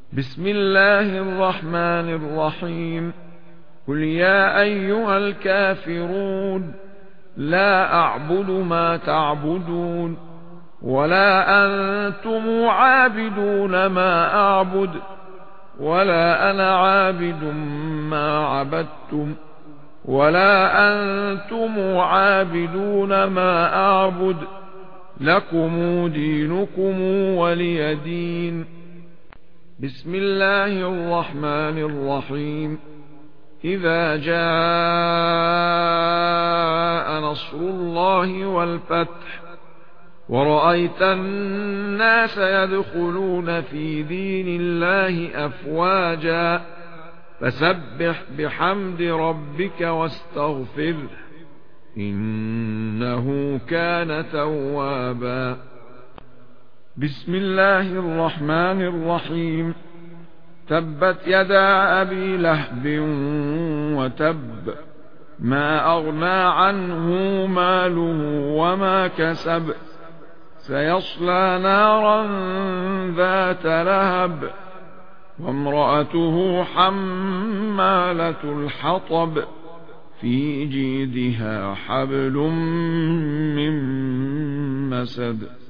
بسم الله الرحمن الرحيم. قل يا أيها الكافرون لا أعبد ما تعبدون ولا أنتم عابدون ما أعبد ولا أنا عابد ما عبدتم ولا أنتم عابدون ما أعبد لكم دينكم ولي دين. بسم الله الرحمن الرحيم. إذا جاء نصر الله والفتح ورأيت الناس يدخلون في دين الله أفواجا فسبح بحمد ربك واستغفره إنه كان توابا. بسم الله الرحمن الرحيم. تبت يدا أبي لهب وتب ما أغنى عنه ماله وما كسب سيصلى نارا ذات لهب وامرأته حمالة الحطب في جيدها حبل من مسد.